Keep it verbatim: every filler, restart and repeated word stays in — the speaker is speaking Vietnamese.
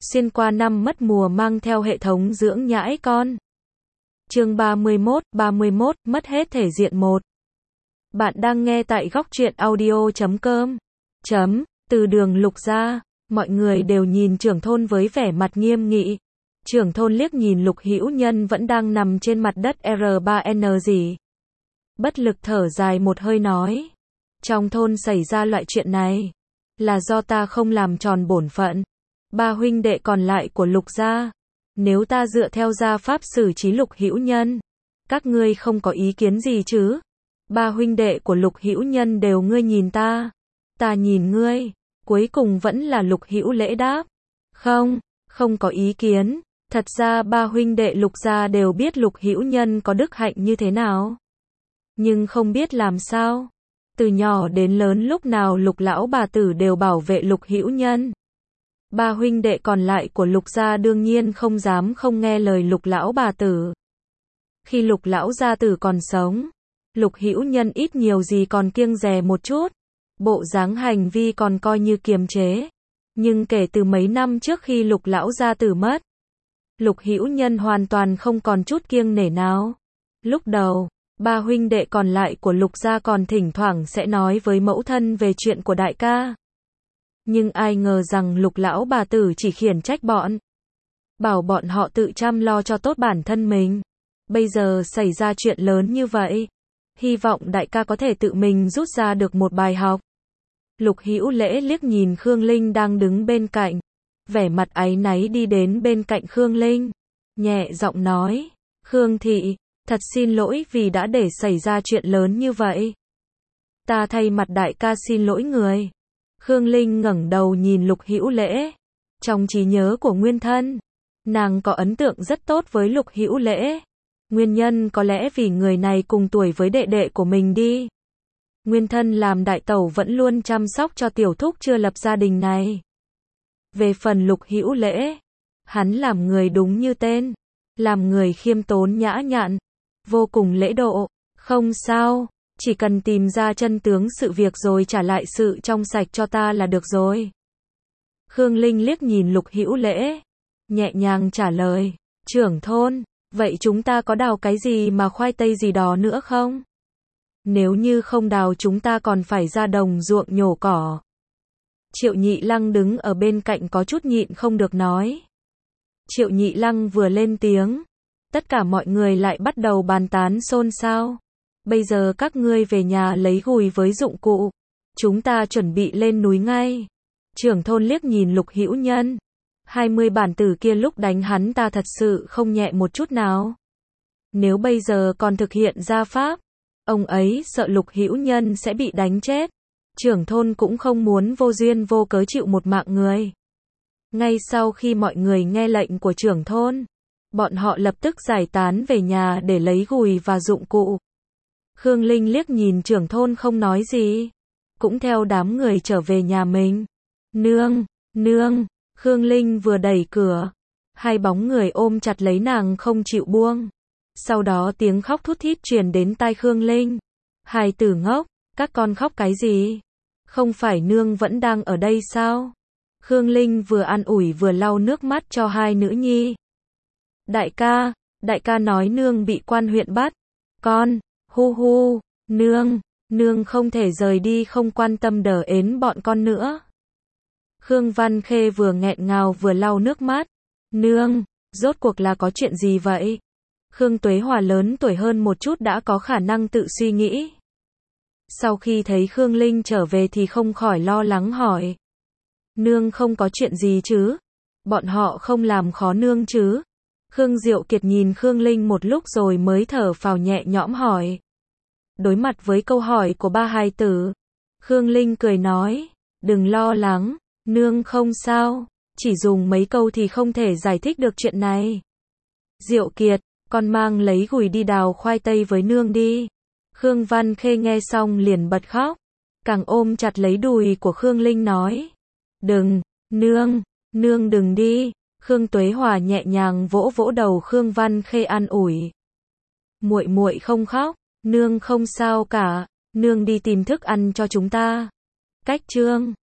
Xuyên qua năm mất mùa mang theo hệ thống dưỡng nhãi con. Chương ba mươi mốt, ba mươi mốt, mất hết thể diện một. Bạn đang nghe tại góc truyện audio chấm com. Chấm, từ đường Lục gia, mọi người đều nhìn trưởng thôn với vẻ mặt nghiêm nghị. Trưởng thôn liếc nhìn Lục Hữu Nhân vẫn đang nằm trên mặt đất R ba N gì. Bất lực thở dài một hơi nói. Trong thôn xảy ra loại chuyện này, là do ta không làm tròn bổn phận. Ba huynh đệ còn lại của Lục gia, nếu ta dựa theo gia pháp xử trí Lục Hữu Nhân, các ngươi không có ý kiến gì chứ? Ba huynh đệ của Lục Hữu Nhân đều ngươi nhìn ta, ta nhìn ngươi, cuối cùng vẫn là Lục Hữu Lễ đáp. Không, không có ý kiến, thật ra ba huynh đệ Lục gia đều biết Lục Hữu Nhân có đức hạnh như thế nào. Nhưng không biết làm sao, từ nhỏ đến lớn lúc nào Lục lão bà tử đều bảo vệ Lục Hữu Nhân. Ba huynh đệ còn lại của Lục gia đương nhiên không dám không nghe lời Lục lão bà tử. Khi Lục lão gia tử còn sống, Lục Hữu Nhân ít nhiều gì còn kiêng dè một chút, bộ dáng hành vi còn coi như kiềm chế. Nhưng kể từ mấy năm trước khi Lục lão gia tử mất, Lục Hữu Nhân hoàn toàn không còn chút kiêng nể nào. Lúc đầu, ba huynh đệ còn lại của Lục gia còn thỉnh thoảng sẽ nói với mẫu thân về chuyện của đại ca. Nhưng ai ngờ rằng Lục lão bà tử chỉ khiển trách bọn, bảo bọn họ tự chăm lo cho tốt bản thân mình. Bây giờ xảy ra chuyện lớn như vậy, hy vọng đại ca có thể tự mình rút ra được một bài học. Lục Hữu Lễ liếc nhìn Khương Linh đang đứng bên cạnh, vẻ mặt áy náy đi đến bên cạnh Khương Linh, nhẹ giọng nói, Khương thị, thật xin lỗi vì đã để xảy ra chuyện lớn như vậy. Ta thay mặt đại ca xin lỗi người. Khương Linh ngẩng đầu nhìn Lục Hữu Lễ. Trong trí nhớ của nguyên thân, nàng có ấn tượng rất tốt với Lục Hữu Lễ. Nguyên nhân có lẽ vì người này cùng tuổi với đệ đệ của mình đi. Nguyên thân làm đại tẩu vẫn luôn chăm sóc cho tiểu thúc chưa lập gia đình này. Về phần Lục Hữu Lễ, hắn làm người đúng như tên, làm người khiêm tốn nhã nhặn, vô cùng lễ độ. Không sao, chỉ cần tìm ra chân tướng sự việc rồi trả lại sự trong sạch cho ta là được rồi. Khương Linh liếc nhìn Lục Hữu Lễ, nhẹ nhàng trả lời, trưởng thôn, vậy chúng ta có đào cái gì mà khoai tây gì đó nữa không? Nếu như không đào chúng ta còn phải ra đồng ruộng nhổ cỏ. Triệu Nhị Lăng đứng ở bên cạnh có chút nhịn không được nói. Triệu Nhị Lăng vừa lên tiếng, tất cả mọi người lại bắt đầu bàn tán xôn xao. Bây giờ các ngươi về nhà lấy gùi với dụng cụ, chúng ta chuẩn bị lên núi ngay. Trưởng thôn liếc nhìn Lục Hữu Nhân, hai mươi bản tử kia lúc đánh hắn ta thật sự không nhẹ một chút nào. Nếu bây giờ còn thực hiện gia pháp, ông ấy sợ Lục Hữu Nhân sẽ bị đánh chết. Trưởng thôn cũng không muốn vô duyên vô cớ chịu một mạng người. Ngay sau khi mọi người nghe lệnh của trưởng thôn, bọn họ lập tức giải tán về nhà để lấy gùi và dụng cụ. Khương Linh liếc nhìn trưởng thôn không nói gì, cũng theo đám người trở về nhà mình. Nương, nương, Khương Linh vừa đẩy cửa, hai bóng người ôm chặt lấy nàng không chịu buông. Sau đó tiếng khóc thút thít truyền đến tai Khương Linh. Hài tử ngốc, các con khóc cái gì? Không phải nương vẫn đang ở đây sao? Khương Linh vừa an ủi vừa lau nước mắt cho hai nữ nhi. Đại ca, đại ca nói nương bị quan huyện bắt. Con, hu hu, nương, nương không thể rời đi không quan tâm đỡ ến bọn con nữa. Khương Văn Khê vừa nghẹn ngào vừa lau nước mắt. Nương, rốt cuộc là có chuyện gì vậy? Khương Tuế Hòa lớn tuổi hơn một chút đã có khả năng tự suy nghĩ. Sau khi thấy Khương Linh trở về thì không khỏi lo lắng hỏi. Nương không có chuyện gì chứ? Bọn họ không làm khó nương chứ? Khương Diệu Kiệt nhìn Khương Linh một lúc rồi mới thở phào nhẹ nhõm hỏi. Đối mặt với câu hỏi của ba hài tử, Khương Linh cười nói, đừng lo lắng, nương không sao, chỉ dùng mấy câu thì không thể giải thích được chuyện này. Diệu Kiệt, con mang lấy gùi đi đào khoai tây với nương đi. Khương Văn Khê nghe xong liền bật khóc, càng ôm chặt lấy đùi của Khương Linh nói. Đừng, nương, nương đừng đi. Khương Tuế Hòa nhẹ nhàng vỗ vỗ đầu Khương Văn Khê an ủi. Muội muội không khóc, nương không sao cả, nương đi tìm thức ăn cho chúng ta. Cách chương